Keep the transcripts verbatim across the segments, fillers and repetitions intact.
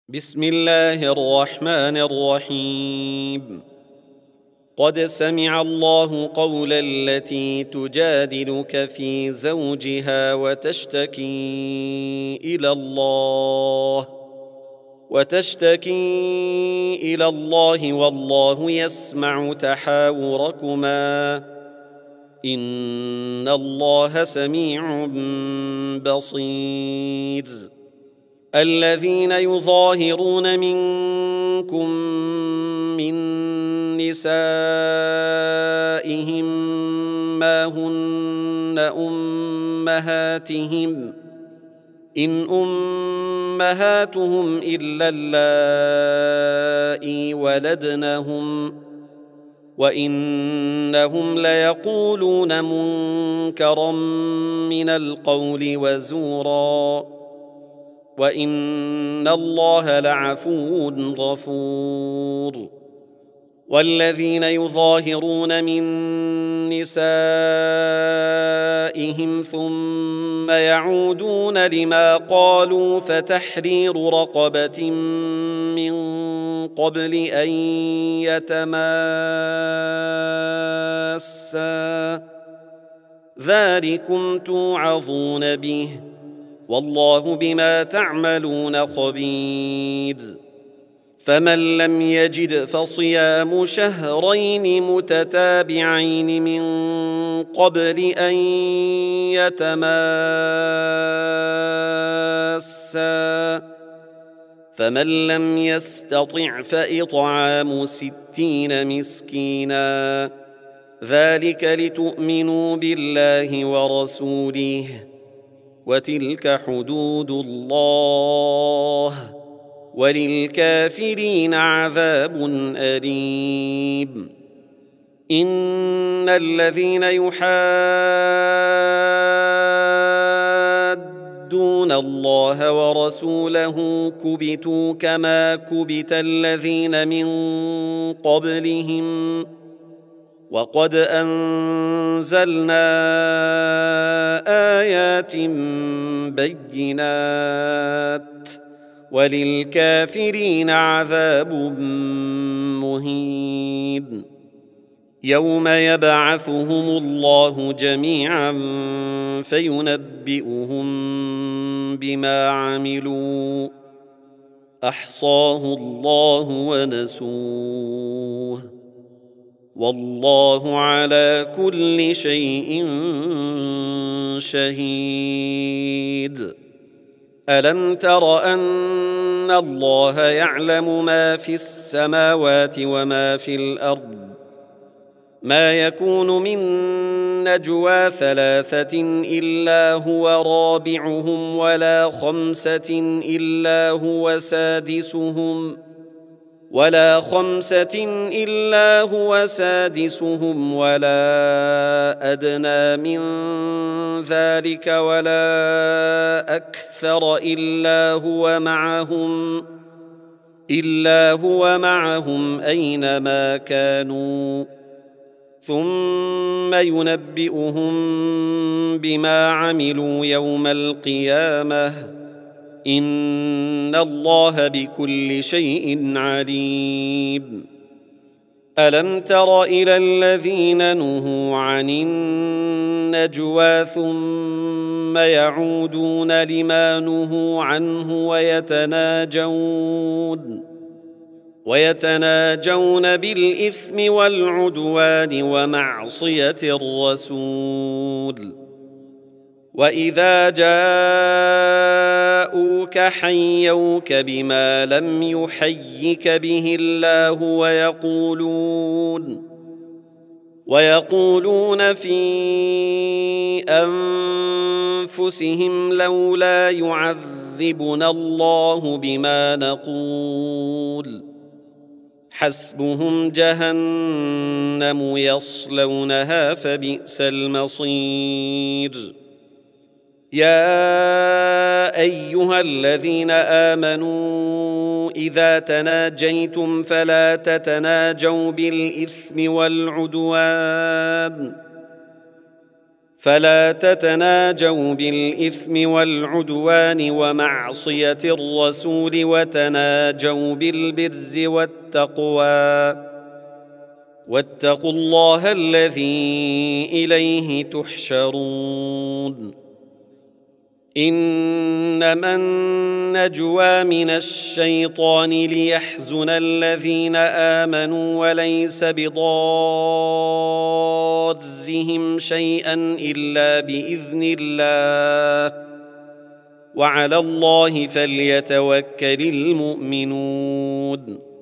بسم الله الرحمن الرحيم. قد سمع الله قول التي تجادلك في زوجها وتشتكي إلى الله وتشتكي إلى الله والله يسمع تحاوركما إن الله سميع بصير. الذين يظاهرون منكم من نسائهم ما هن أمهاتهم إن أمهاتهم إلا اللائي ولدنهم وإنهم ليقولون منكرا من القول وزورا وإن الله لعفو غفور. والذين يظاهرون من نسائهم ثم يعودون لما قالوا فتحرير رقبة من قبل أن يتماسا ذلكم توعظون به والله بما تعملون خبير. فمن لم يجد فصيام شهرين متتابعين من قبل أن يتماسا فمن لم يستطع فإطعام ستين مسكينا ذلك لتؤمنوا بالله ورسوله وتلك حدود الله وللكافرين عذاب أليم. إن الذين يحادون الله ورسوله كبتوا كما كبت الذين من قبلهم وقد أنزلنا آيات بينات وللكافرين عذاب مهين. يوم يبعثهم الله جميعا فينبئهم بما عملوا أحصاه الله ونسوه والله على كل شيء شهيد. ألم تر أن الله يعلم ما في السماوات وما في الأرض ما يكون من نجوى ثلاثة إلا هو رابعهم ولا خمسة إلا هو سادسهم ولا خمسة إلا هو سادسهم ولا أدنى من ذلك ولا أكثر إلا هو معهم إلا هو معهم أينما كانوا ثم ينبئهم بما عملوا يوم القيامة إن الله بكل شيء عليم. ألم تر إلى الذين نهوا عن النجوى ثم يعودون لما نهوا عنه ويتناجون ويتناجون بالإثم والعدوان ومعصية الرسول وإذا جاءوك حيوك بما لم يحيك به الله ويقولون ويقولون في أنفسهم لولا يعذبنا الله بما نقول حسبهم جهنم يصلونها فبئس المصير. يا أيها الذين آمنوا إذا تناجيتم فلا تتناجوا بالإثم والعدوان فلا تتناجوا بالإثم والعدوان ومعصية الرسول وتناجوا بالبر والتقوى واتقوا الله الذي إليه تحشرون. إنما النجوى من الشيطان ليحزن الذين آمنوا وليس بضارهم شيئا إلا بإذن الله وعلى الله فليتوكل المؤمنون.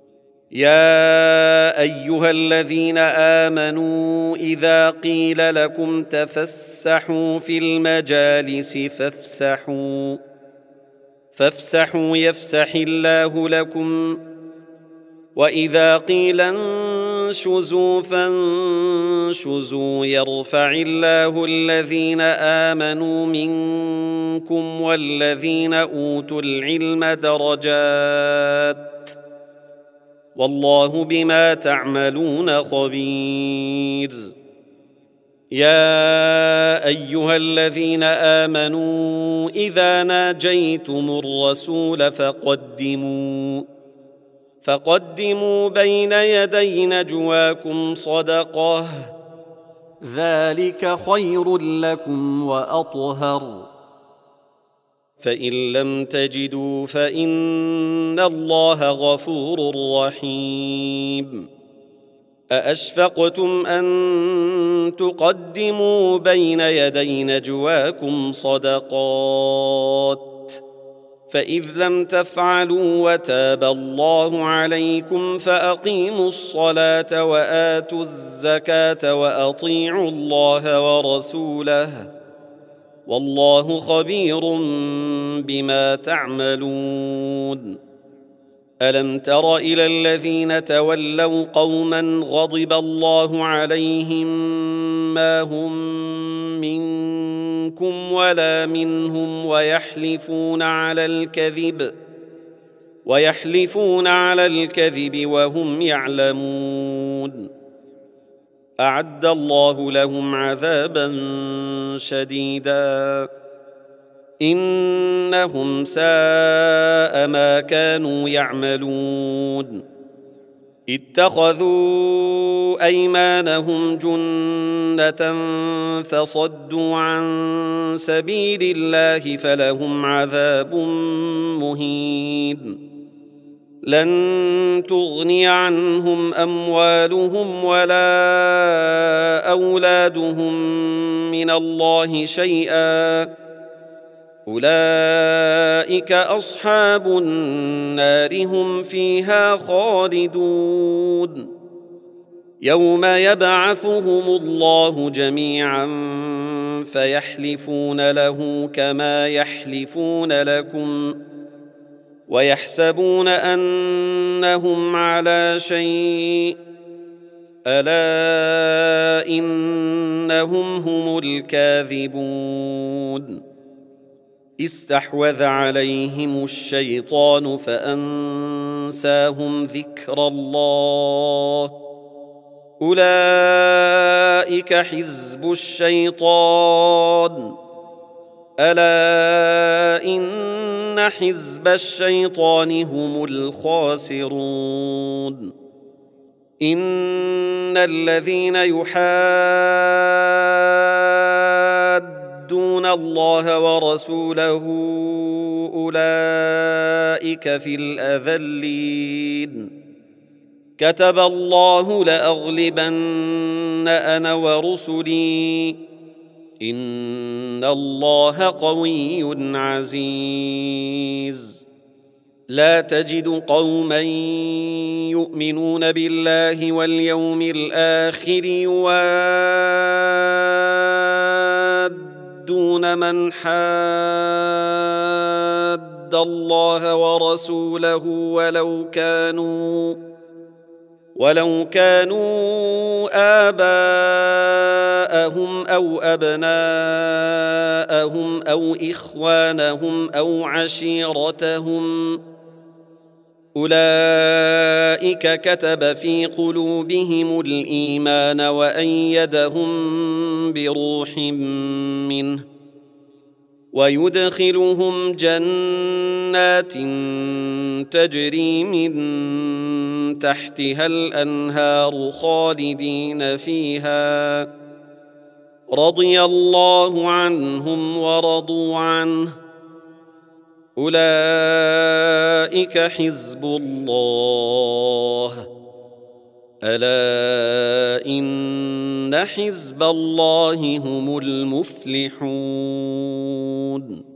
يا أيها الذين آمنوا إذا قيل لكم تفسحوا في المجالس فافسحوا فافسحوا يفسح الله لكم وإذا قيل انشزوا فانشزوا يرفع الله الذين آمنوا منكم والذين أوتوا العلم درجات والله بما تعملون خبير. يا أيها الذين آمنوا إذا ناجيتم الرسول فقدموا فقدموا بين يدي نجواكم صدقة ذلك خير لكم وأطهر. فإن لم تجدوا فإن الله غفور رحيم. أأشفقتم أن تقدموا بين يدي نجواكم صدقات فإذ لم تفعلوا وتاب الله عليكم فأقيموا الصلاة وآتوا الزكاة وأطيعوا الله ورسوله والله خبير بما تعملون. ألم تر إلى الذين تولوا قوما غضب الله عليهم ما هم منكم ولا منهم ويحلفون على الكذب ويحلفون على الكذب وهم يعلمون. أعد الله لهم عذابا شديدا إنهم ساء ما كانوا يعملون. اتخذوا أيمانهم جنة فصدوا عن سبيل الله فلهم عذاب مهين. لن تغني عنهم أموالهم ولا أولادهم من الله شيئا أولئك أصحاب النار هم فيها خالدون. يوم يبعثهم الله جميعا فيحلفون له كما يحلفون لكم ويحسبون أنهم على شيء ألا إنهم هم الكاذبون. استحوذ عليهم الشيطان فأنساهم ذكر الله أولئك حزب الشيطان ألا إن حزب الشيطان هم الخاسرون. إن الذين يحادون الله ورسوله أولئك في الأذلين. كتب الله لأغلبن أنا ورسلي إن الله قوي عزيز. لا تجد قوما يؤمنون بالله واليوم الآخر يوادون من حاد الله ورسوله ولو كانوا ولو كانوا آباءهم أو أبناءهم أو إخوانهم أو عشيرتهم أولئك كتب في قلوبهم الإيمان وأيدهم بروح منه ويدخلهم جنات تجري من تحتها الأنهار خالدين فيها رضي الله عنهم ورضوا عنه أولئك حزب الله ألا إن حزب الله هم المفلحون